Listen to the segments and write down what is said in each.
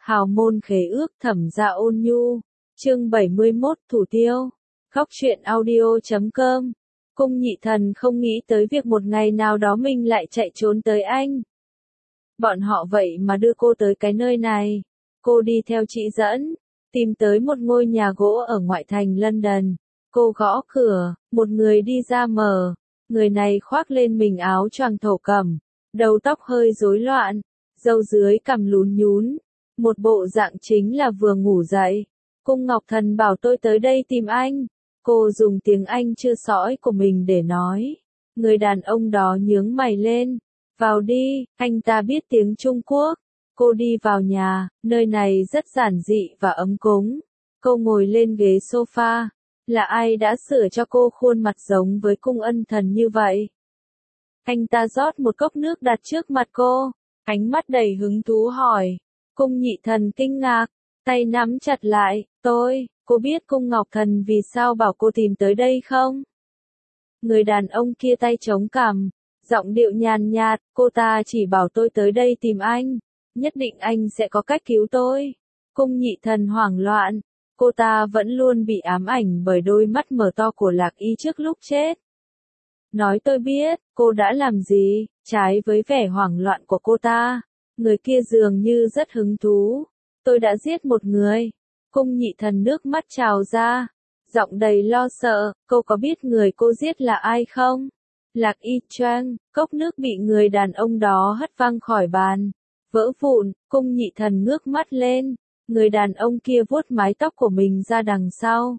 Hào môn khế ước Thẩm Gia Ôn Nhu. Chương 71 Thủ Tiêu. Góc truyện audio.com. Cung Nhị Thần không nghĩ tới việc một ngày nào đó mình lại chạy trốn tới Anh. Bọn họ vậy mà đưa cô tới cái nơi này. Cô đi theo chị dẫn, tìm tới một ngôi nhà gỗ ở ngoại thành London. Cô gõ cửa, một người đi ra mở. Người này khoác lên mình áo choàng thổ cẩm, đầu tóc hơi rối loạn, râu dưới cằm lún nhún. Một bộ dạng chính là vừa ngủ dậy. Cung Ngọc Thần bảo tôi tới đây tìm anh. Cô dùng tiếng Anh chưa sõi của mình để nói. Người đàn ông đó nhướng mày lên. Vào đi, anh ta biết tiếng Trung Quốc. Cô đi vào nhà, nơi này rất giản dị và ấm cúng. Cô ngồi lên ghế sofa. Là ai đã sửa cho cô khuôn mặt giống với Cung Ân Thần như vậy? Anh ta rót một cốc nước đặt trước mặt cô. Ánh mắt đầy hứng thú hỏi. Cung Nhị Thần kinh ngạc, tay nắm chặt lại. Cô biết Cung Ngọc Thần vì sao bảo cô tìm tới đây không? Người đàn ông kia tay chống cằm, giọng điệu nhàn nhạt, cô ta chỉ bảo tôi tới đây tìm anh, nhất định anh sẽ có cách cứu tôi. Cung Nhị Thần hoảng loạn, cô ta vẫn luôn bị ám ảnh bởi đôi mắt mở to của Lạc Y trước lúc chết. Nói tôi biết, cô đã làm gì, trái với vẻ hoảng loạn của cô ta. Người kia dường như rất hứng thú. Tôi đã giết một người. Cung Nhị Thần nước mắt trào ra, giọng đầy lo sợ, cô có biết người cô giết là ai không? Lạc Y choang, cốc nước bị người đàn ông đó hất văng khỏi bàn, vỡ vụn. Cung Nhị Thần ngước mắt lên, người đàn ông kia vuốt mái tóc của mình ra đằng sau,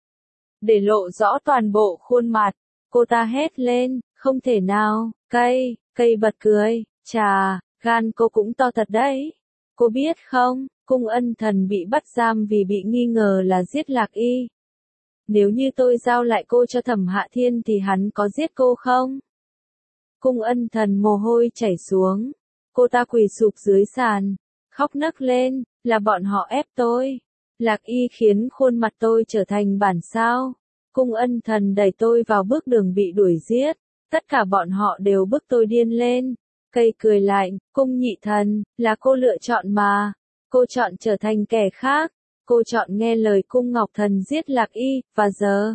để lộ rõ toàn bộ khuôn mặt. Cô ta hét lên, không thể nào, cây bật cười, chà, gan cô cũng to thật đấy. Cô biết không, Cung Ân Thần bị bắt giam vì bị nghi ngờ là giết Lạc Y. Nếu như tôi giao lại cô cho Thẩm Hạ Thiên thì hắn có giết cô không? Cung Ân Thần mồ hôi chảy xuống. Cô ta quỳ sụp dưới sàn, khóc nấc lên, là bọn họ ép tôi. Lạc Y khiến khuôn mặt tôi trở thành bản sao. Cung Ân Thần đẩy tôi vào bước đường bị đuổi giết. Tất cả bọn họ đều bức tôi điên lên. Cây cười lạnh, Cung Nhị Thần, là cô lựa chọn mà. Cô chọn trở thành kẻ khác. Cô chọn nghe lời Cung Ngọc Thần giết Lạc Y, và giờ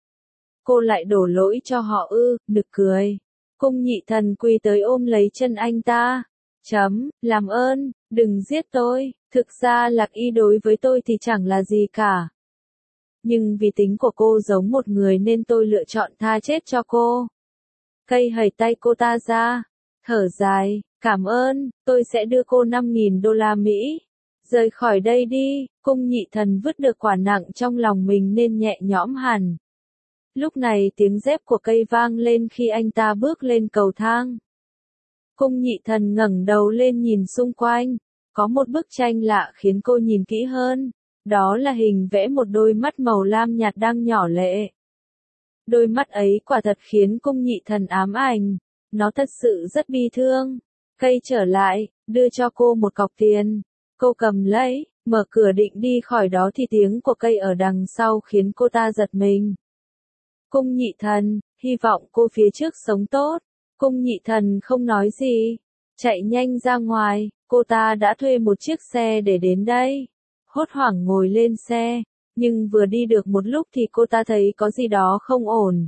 cô lại đổ lỗi cho họ ư, nực cười. Cung Nhị Thần quỳ tới ôm lấy chân anh ta. Làm ơn, đừng giết tôi, thực ra Lạc Y đối với tôi thì chẳng là gì cả. Nhưng vì tính của cô giống một người nên tôi lựa chọn tha chết cho cô. Cây hẩy tay cô ta ra, thở dài, cảm ơn, tôi sẽ đưa cô 5.000 đô la Mỹ. Rời khỏi đây đi. Cung Nhị Thần vứt được quả nặng trong lòng mình nên nhẹ nhõm hẳn. Lúc này tiếng dép của cây vang lên khi anh ta bước lên cầu thang. Cung Nhị Thần ngẩng đầu lên nhìn xung quanh. Có một bức tranh lạ khiến cô nhìn kỹ hơn. Đó là hình vẽ một đôi mắt màu lam nhạt đang nhỏ lệ. Đôi mắt ấy quả thật khiến Cung Nhị Thần ám ảnh. Nó thật sự rất bi thương. Cây trở lại, đưa cho cô một cọc tiền. Cô cầm lấy, mở cửa định đi khỏi đó thì tiếng của cây ở đằng sau khiến cô ta giật mình. Cung Nhị Thần, hy vọng cô phía trước sống tốt. Cung Nhị Thần không nói gì, chạy nhanh ra ngoài. Cô ta đã thuê một chiếc xe để đến đây. Hốt hoảng ngồi lên xe, nhưng vừa đi được một lúc thì cô ta thấy có gì đó không ổn.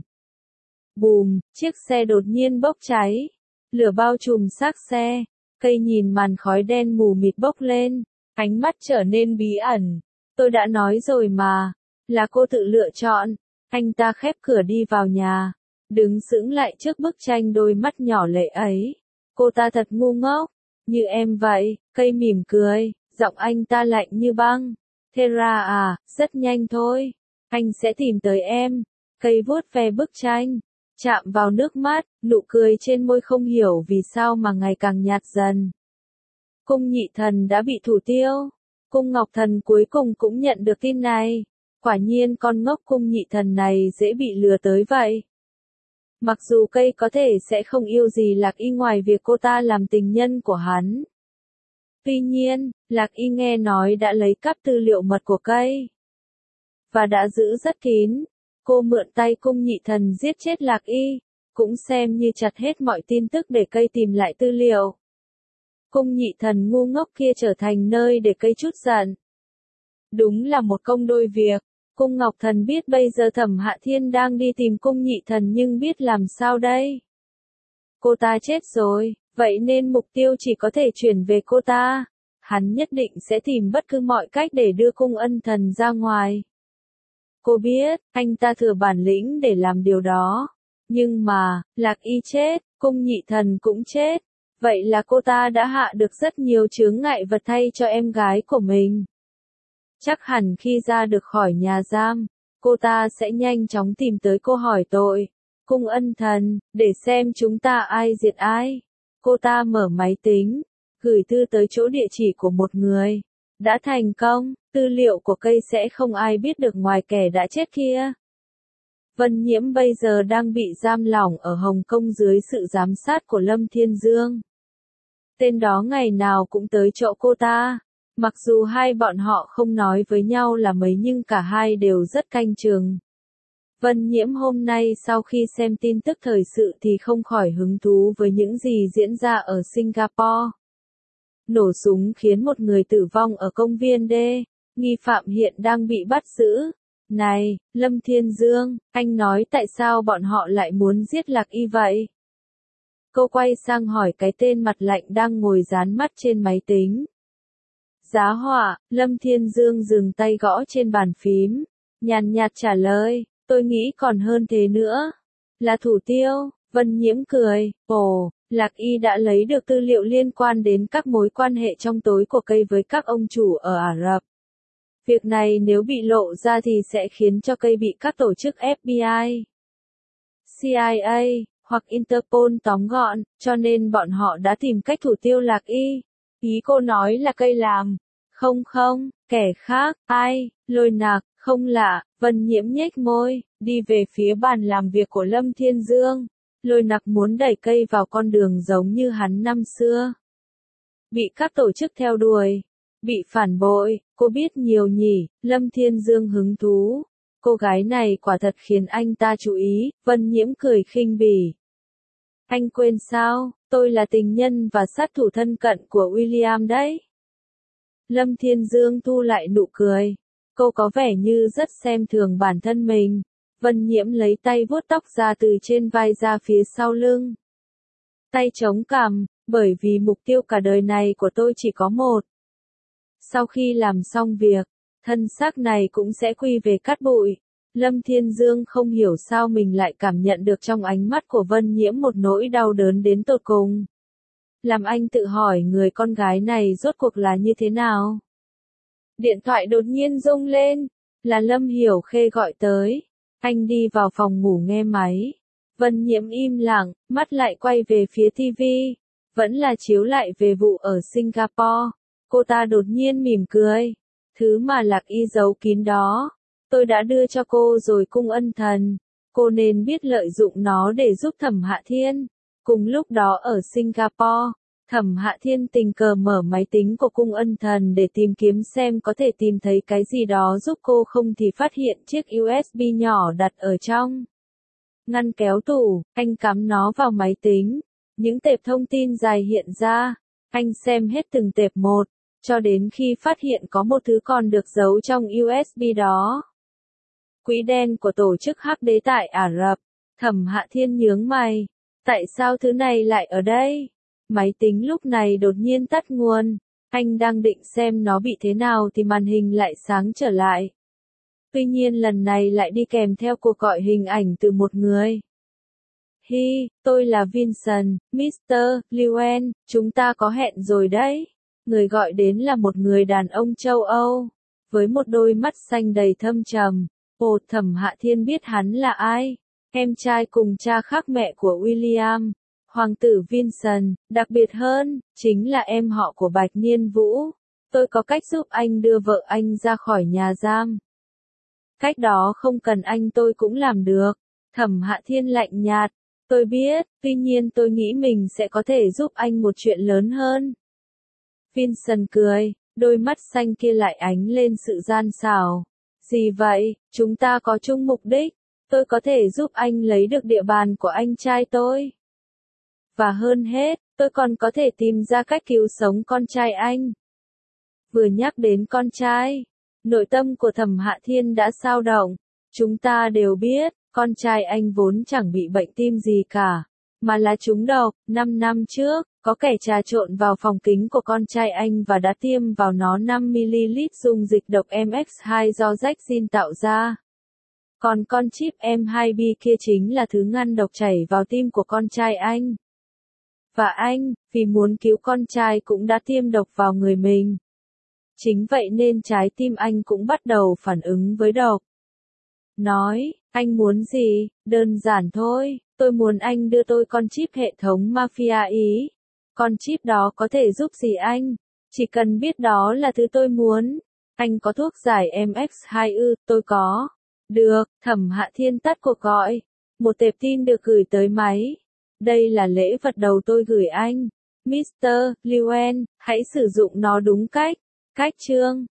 Bùm, chiếc xe đột nhiên bốc cháy. Lửa bao trùm xác xe. Cây nhìn màn khói đen mù mịt bốc lên, ánh mắt trở nên bí ẩn. Tôi đã nói rồi mà, là cô tự lựa chọn. Anh ta khép cửa đi vào nhà, đứng sững lại trước bức tranh đôi mắt nhỏ lệ ấy. Cô ta thật ngu ngốc, như em vậy. Cây mỉm cười, giọng anh ta lạnh như băng. Thera à, rất nhanh thôi, anh sẽ tìm tới em. Cây vuốt ve bức tranh, chạm vào nước mắt, nụ cười trên môi không hiểu vì sao mà ngày càng nhạt dần. Cung Nhị Thần đã bị thủ tiêu. Cung Ngọc Thần cuối cùng cũng nhận được tin này. Quả nhiên con ngốc Cung Nhị Thần này dễ bị lừa tới vậy. Mặc dù cây có thể sẽ không yêu gì Lạc Y ngoài việc cô ta làm tình nhân của hắn. Tuy nhiên, Lạc Y nghe nói đã lấy cắp tư liệu mật của cây. Và đã giữ rất kín. Cô mượn tay Cung Nhị Thần giết chết Lạc Y, cũng xem như chặt hết mọi tin tức để cây tìm lại tư liệu. cung nhị thần ngu ngốc kia trở thành nơi để cây chút giận. Đúng là một công đôi việc. Cung Ngọc Thần biết bây giờ Thẩm Hạ Thiên đang đi tìm cung nhị thần nhưng biết làm sao đây. Cô ta chết rồi, vậy nên mục tiêu chỉ có thể chuyển về cô ta. Hắn nhất định sẽ tìm bất cứ mọi cách để đưa cung ân thần ra ngoài. Cô biết, anh ta thừa bản lĩnh để làm điều đó. Nhưng mà, Lạc Y chết, cung nhị thần cũng chết. Vậy là cô ta đã hạ được rất nhiều chướng ngại vật thay cho em gái của mình. Chắc hẳn khi ra được khỏi nhà giam, cô ta sẽ nhanh chóng tìm tới cô hỏi tội. Cung ân thần, để xem chúng ta ai diệt ai. Cô ta mở máy tính, gửi thư tới chỗ địa chỉ của một người. Đã thành công, tư liệu của cây sẽ không ai biết được ngoài kẻ đã chết kia. Vân Nhiễm bây giờ đang bị giam lỏng ở Hồng Kông dưới sự giám sát của Lâm Thiên Dương. Tên đó ngày nào cũng tới chỗ cô ta. Mặc dù hai bọn họ không nói với nhau là mấy nhưng cả hai đều rất canh chừng. Vân Nhiễm hôm nay sau khi xem tin tức thời sự thì không khỏi hứng thú với những gì diễn ra ở Singapore. Nổ súng khiến một người tử vong ở công viên D, nghi phạm hiện đang bị bắt giữ. Này, Lâm Thiên Dương, anh nói tại sao bọn họ lại muốn giết Lạc Y vậy? Cô quay sang hỏi cái tên mặt lạnh đang ngồi dán mắt trên máy tính. Giá họa, Lâm Thiên Dương dừng tay gõ trên bàn phím, nhàn nhạt trả lời, tôi nghĩ còn hơn thế nữa. Là thủ tiêu, Vân Nhiễm cười, ồ, Lạc Y đã lấy được tư liệu liên quan đến các mối quan hệ trong tối của cây với các ông chủ ở Ả Rập. Việc này nếu bị lộ ra thì sẽ khiến cho cây bị các tổ chức FBI, CIA, hoặc Interpol tóm gọn, cho nên bọn họ đã tìm cách thủ tiêu Lạc Y. Ý cô nói là cây làm. Không, kẻ khác, ai, Lôi Nặc, không lạ, Vân Nhiễm nhếch môi, đi về phía bàn làm việc của Lâm Thiên Dương. Lôi Nặc muốn đẩy cây vào con đường giống như hắn năm xưa. Bị các tổ chức theo đuổi, bị phản bội, cô biết nhiều nhỉ, Lâm Thiên Dương hứng thú. Cô gái này quả thật khiến anh ta chú ý, Vân Nhiễm cười khinh bỉ. Anh quên sao, tôi là tình nhân và sát thủ thân cận của William đấy. Lâm Thiên Dương thu lại nụ cười. Cô có vẻ như rất xem thường bản thân mình. Vân Nhiễm lấy tay vuốt tóc ra từ trên vai ra phía sau lưng. Tay chống cằm, bởi vì mục tiêu cả đời này của tôi chỉ có một. Sau khi làm xong việc, thân xác này cũng sẽ quy về cát bụi. Lâm Thiên Dương không hiểu sao mình lại cảm nhận được trong ánh mắt của Vân Nhiễm một nỗi đau đớn đến tột cùng. Làm anh tự hỏi người con gái này rốt cuộc là như thế nào. Điện thoại đột nhiên rung lên, là Lâm Hiểu Khê gọi tới. Anh đi vào phòng ngủ nghe máy. Vân Nhiễm im lặng, mắt lại quay về phía TV. Vẫn là chiếu lại về vụ ở Singapore. Cô ta đột nhiên mỉm cười. Thứ mà Lạc Y giấu kín đó, tôi đã đưa cho cô rồi cung ân thần. Cô nên biết lợi dụng nó để giúp Thẩm Hạ Thiên. Cùng lúc đó ở Singapore, Thẩm Hạ Thiên tình cờ mở máy tính của cung ân thần để tìm kiếm xem có thể tìm thấy cái gì đó giúp cô không thì phát hiện chiếc USB nhỏ đặt ở trong ngăn kéo tủ, anh cắm nó vào máy tính. Những tệp thông tin dài hiện ra, anh xem hết từng tệp một, cho đến khi phát hiện có một thứ còn được giấu trong USB đó. Quỹ đen của tổ chức Hắc Đế tại Ả Rập. Thẩm Hạ Thiên nhướng mày. Tại sao thứ này lại ở đây? Máy tính lúc này đột nhiên tắt nguồn. Anh đang định xem nó bị thế nào thì màn hình lại sáng trở lại. Tuy nhiên lần này lại đi kèm theo cuộc gọi hình ảnh từ một người. Hi, tôi là Vincent, Mr. Llewellyn, chúng ta có hẹn rồi đấy. Người gọi đến là một người đàn ông châu Âu, với một đôi mắt xanh đầy thâm trầm. Ồ, Thẩm Hạ Thiên biết hắn là ai? Em trai cùng cha khác mẹ của William, Hoàng tử Vincent, đặc biệt hơn, chính là em họ của Bạch Niên Vũ. Tôi có cách giúp anh đưa vợ anh ra khỏi nhà giam. Cách đó không cần anh tôi cũng làm được. Thẩm Hạ Thiên lạnh nhạt. Tôi biết, tuy nhiên tôi nghĩ mình sẽ có thể giúp anh một chuyện lớn hơn. Vincent cười, đôi mắt xanh kia lại ánh lên sự gian xảo. Gì vậy, chúng ta có chung mục đích. Tôi có thể giúp anh lấy được địa bàn của anh trai tôi. Và hơn hết, Tôi còn có thể tìm ra cách cứu sống con trai anh. Vừa nhắc đến con trai, nội tâm của Thẩm Hạ Thiên đã xao động. Chúng ta đều biết, con trai anh vốn chẳng bị bệnh tim gì cả, mà là trúng độc. 5 năm trước, có kẻ trà trộn vào phòng kính của con trai anh và đã tiêm vào nó 5ml dung dịch độc MX2 do Jack Jin tạo ra. Còn con chip M2B kia chính là thứ ngăn độc chảy vào tim của con trai anh. Và anh, vì muốn cứu con trai cũng đã tiêm độc vào người mình. Chính vậy nên trái tim anh cũng bắt đầu phản ứng với độc. Nói, anh muốn gì? Đơn giản thôi, tôi muốn anh đưa tôi con chip hệ thống mafia Ý. Con chip đó có thể giúp gì anh? Chỉ cần biết đó là thứ tôi muốn. Anh có thuốc giải MX2 ư? Tôi có. Được, Thẩm Hạ Thiên tắt cuộc gọi. Một tệp tin được gửi tới máy. Đây là lễ vật đầu tôi gửi anh. Mr. Luen, hãy sử dụng nó đúng cách. Cách chương